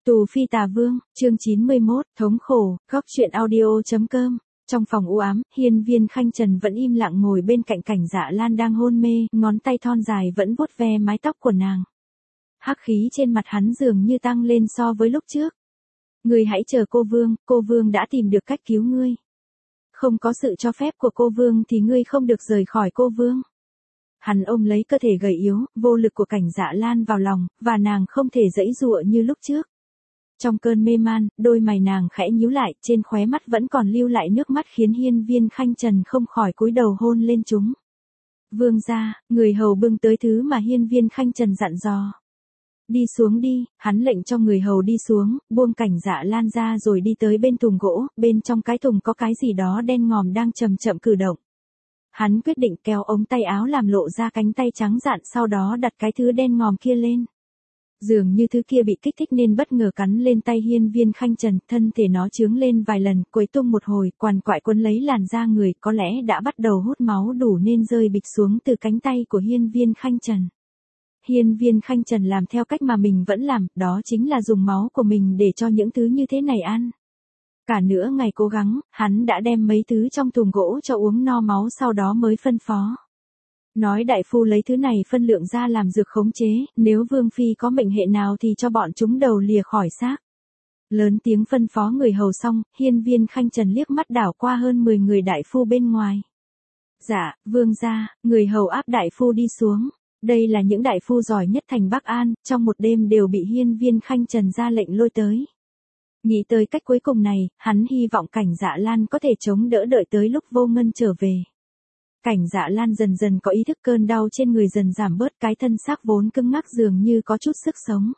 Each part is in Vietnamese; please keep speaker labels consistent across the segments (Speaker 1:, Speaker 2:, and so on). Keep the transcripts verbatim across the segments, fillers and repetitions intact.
Speaker 1: Tù Phi Tà Vương, chương chín mươi mốt, thống khổ, góc truyện audio.com. Trong phòng u ám, Hiên Viên Khanh Trần vẫn im lặng ngồi bên cạnh Cảnh Dạ Lan đang hôn mê, ngón tay thon dài vẫn vuốt ve mái tóc của nàng. Hắc khí trên mặt hắn dường như tăng lên so với lúc trước. Ngươi hãy chờ cô Vương, cô Vương đã tìm được cách cứu ngươi. Không có sự cho phép của cô Vương thì ngươi không được rời khỏi cô Vương. Hắn ôm lấy cơ thể gầy yếu, vô lực của Cảnh Dạ Lan vào lòng, và nàng không thể giãy giụa như lúc trước. Trong cơn mê man, đôi mày nàng khẽ nhíu lại, trên khóe mắt vẫn còn lưu lại nước mắt khiến Hiên Viên Khanh Trần không khỏi cúi đầu hôn lên chúng. Vương gia, người hầu bưng tới thứ mà Hiên Viên Khanh Trần dặn dò. Đi xuống đi, hắn lệnh cho người hầu đi xuống, buông Cảnh Dạ Lan ra rồi đi tới bên thùng gỗ, bên trong cái thùng có cái gì đó đen ngòm đang chậm chậm cử động. Hắn quyết định kéo ống tay áo làm lộ ra cánh tay trắng rạn, sau đó đặt cái thứ đen ngòm kia lên. Dường như thứ kia bị kích thích nên bất ngờ cắn lên tay Hiên Viên Khanh Trần, thân thể nó chướng lên vài lần, quấy tung một hồi, quằn quại quấn lấy làn da người, có lẽ đã bắt đầu hút máu đủ nên rơi bịch xuống từ cánh tay của Hiên Viên Khanh Trần. Hiên Viên Khanh Trần làm theo cách mà mình vẫn làm, đó chính là dùng máu của mình để cho những thứ như thế này ăn. Cả nửa ngày cố gắng, hắn đã đem mấy thứ trong thùng gỗ cho uống no máu, sau đó mới phân phó. Nói đại phu lấy thứ này phân lượng ra làm dược khống chế, nếu Vương Phi có mệnh hệ nào thì cho bọn chúng đầu lìa khỏi xác. Lớn tiếng phân phó người hầu xong, Hiên Viên Khanh Trần liếc mắt đảo qua hơn mười người đại phu bên ngoài. Dạ, Vương gia, người hầu áp đại phu đi xuống. Đây là những đại phu giỏi nhất thành Bắc An, trong một đêm đều bị Hiên Viên Khanh Trần ra lệnh lôi tới. Nghĩ tới cách cuối cùng này, hắn hy vọng Cảnh Dạ Lan có thể chống đỡ đợi tới lúc Vô Ngân trở về. Cảnh Dạ Lan dần dần có ý thức, cơn đau trên người dần giảm bớt, cái thân xác vốn cứng ngắc dường như có chút sức sống.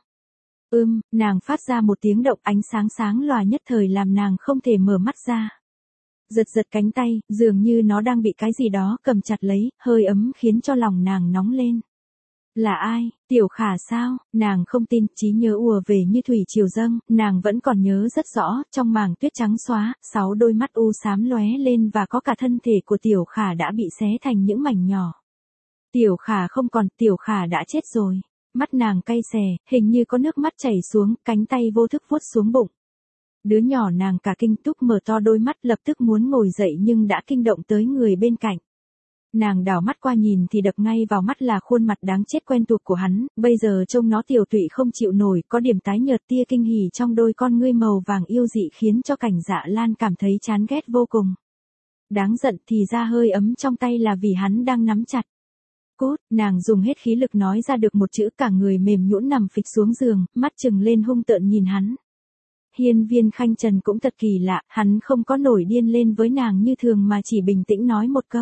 Speaker 1: Ưm, nàng phát ra một tiếng động, ánh sáng sáng lòa nhất thời làm nàng không thể mở mắt ra. Giật giật cánh tay, dường như nó đang bị cái gì đó cầm chặt lấy, hơi ấm khiến cho lòng nàng nóng lên. Là ai? Tiểu Khả sao? Nàng không tin, trí nhớ ùa về như thủy triều dâng, nàng vẫn còn nhớ rất rõ, trong màng tuyết trắng xóa, sáu đôi mắt u xám lóe lên và có cả thân thể của Tiểu Khả đã bị xé thành những mảnh nhỏ. Tiểu Khả không còn, Tiểu Khả đã chết rồi. Mắt nàng cay xè, hình như có nước mắt chảy xuống, cánh tay vô thức vuốt xuống bụng. Đứa nhỏ nàng cả kinh, túc mở to đôi mắt, lập tức muốn ngồi dậy nhưng đã kinh động tới người bên cạnh. Nàng đảo mắt qua nhìn thì đập ngay vào mắt là khuôn mặt đáng chết quen thuộc của hắn, bây giờ trông nó tiều tụy không chịu nổi, có điểm tái nhợt, tia kinh hỉ trong đôi con ngươi màu vàng yêu dị khiến cho Cảnh Dạ Lan cảm thấy chán ghét vô cùng. Đáng giận thì ra hơi ấm trong tay là vì hắn đang nắm chặt. Cút, nàng dùng hết khí lực nói ra được một chữ, cả người mềm nhũn nằm phịch xuống giường, mắt trừng lên hung tợn nhìn hắn. Hiên Viên Khanh Trần cũng thật kỳ lạ, hắn không có nổi điên lên với nàng như thường mà chỉ bình tĩnh nói một câu.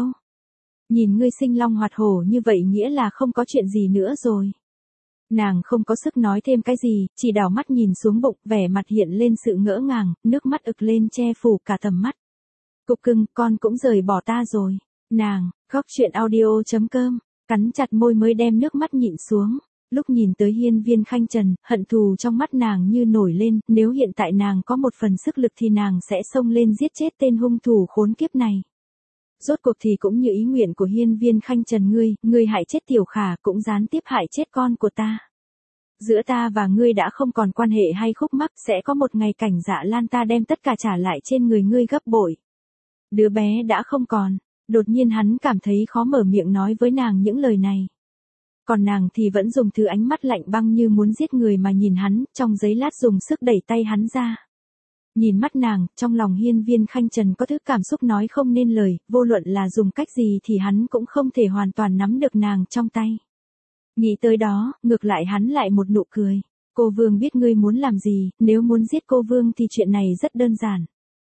Speaker 1: Nhìn ngươi sinh long hoạt hổ như vậy nghĩa là không có chuyện gì nữa rồi. Nàng không có sức nói thêm cái gì, chỉ đảo mắt nhìn xuống bụng, vẻ mặt hiện lên sự ngỡ ngàng, nước mắt ực lên che phủ cả tầm mắt. Cục cưng, con cũng rời bỏ ta rồi. Nàng, góc truyện audio.com, cắn chặt môi mới đem nước mắt nhịn xuống. Lúc nhìn tới Hiên Viên Khanh Trần, hận thù trong mắt nàng như nổi lên, nếu hiện tại nàng có một phần sức lực thì nàng sẽ xông lên giết chết tên hung thủ khốn kiếp này. Rốt cuộc thì cũng như ý nguyện của Hiên Viên Khanh Trần, ngươi, ngươi hại chết Tiểu Khả cũng gián tiếp hại chết con của ta. Giữa ta và ngươi đã không còn quan hệ hay khúc mắc, sẽ có một ngày Cảnh Dạ Lan ta đem tất cả trả lại trên người ngươi gấp bội. Đứa bé đã không còn. Đột nhiên hắn cảm thấy khó mở miệng nói với nàng những lời này. Còn nàng thì vẫn dùng thứ ánh mắt lạnh băng như muốn giết người mà nhìn hắn, trong giây lát dùng sức đẩy tay hắn ra. Nhìn mắt nàng, trong lòng Hiên Viên Khanh Trần có thứ cảm xúc nói không nên lời, vô luận là dùng cách gì thì hắn cũng không thể hoàn toàn nắm được nàng trong tay. Nghĩ tới đó, ngược lại hắn lại một nụ cười. Cô Vương biết ngươi muốn làm gì, nếu muốn giết cô Vương thì chuyện này rất đơn giản.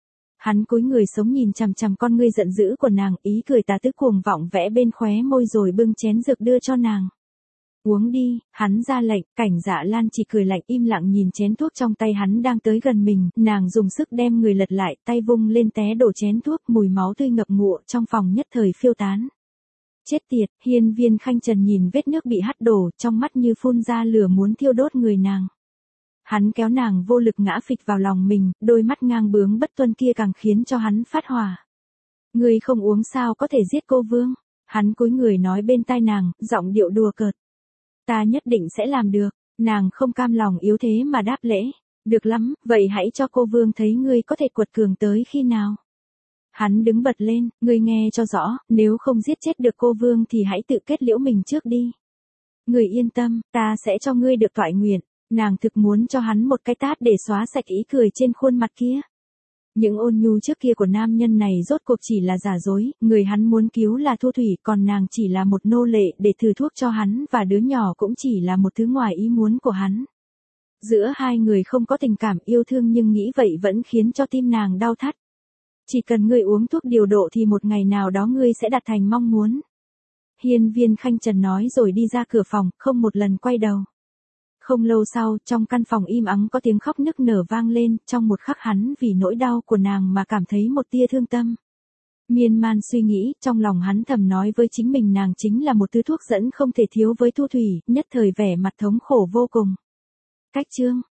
Speaker 1: Hắn cúi người sống nhìn chằm chằm con ngươi giận dữ của nàng, ý cười tà tức cuồng vọng vẽ bên khóe môi rồi bưng chén dược đưa cho nàng. Uống đi, hắn ra lệnh. Cảnh Dạ Lan chỉ cười lạnh im lặng nhìn chén thuốc trong tay hắn đang tới gần mình, nàng dùng sức đem người lật lại, tay vung lên té đổ chén thuốc, mùi máu tươi ngập ngụa trong phòng nhất thời phiêu tán. Chết tiệt, Hiên Viên Khanh Trần nhìn vết nước bị hắt đổ, trong mắt như phun ra lửa muốn thiêu đốt người nàng. Hắn kéo nàng vô lực ngã phịch vào lòng mình, đôi mắt ngang bướng bất tuân kia càng khiến cho hắn phát hỏa. Ngươi không uống sao có thể giết cô Vương? Hắn cúi người nói bên tai nàng, giọng điệu đùa cợt. Ta nhất định sẽ làm được. Nàng không cam lòng yếu thế mà đáp lễ. Được lắm, vậy hãy cho cô Vương thấy ngươi có thể quật cường tới khi nào. Hắn đứng bật lên, ngươi nghe cho rõ, nếu không giết chết được cô Vương thì hãy tự kết liễu mình trước đi. Ngươi yên tâm, ta sẽ cho ngươi được toại nguyện. Nàng thực muốn cho hắn một cái tát để xóa sạch ý cười trên khuôn mặt kia. Những ôn nhu trước kia của nam nhân này rốt cuộc chỉ là giả dối, người hắn muốn cứu là Thu Thủy, còn nàng chỉ là một nô lệ để thử thuốc cho hắn, và đứa nhỏ cũng chỉ là một thứ ngoài ý muốn của hắn. Giữa hai người không có tình cảm yêu thương, nhưng nghĩ vậy vẫn khiến cho tim nàng đau thắt. Chỉ cần ngươi uống thuốc điều độ thì một ngày nào đó ngươi sẽ đạt thành mong muốn. Hiên Viên Khanh Trần nói rồi đi ra cửa phòng, không một lần quay đầu. Không lâu sau, trong căn phòng im ắng có tiếng khóc nức nở vang lên, trong một khắc hắn vì nỗi đau của nàng mà cảm thấy một tia thương tâm. Miên man suy nghĩ, trong lòng hắn thầm nói với chính mình nàng chính là một thứ thuốc dẫn không thể thiếu với Thu Thủy, nhất thời vẻ mặt thống khổ vô cùng. Cách chương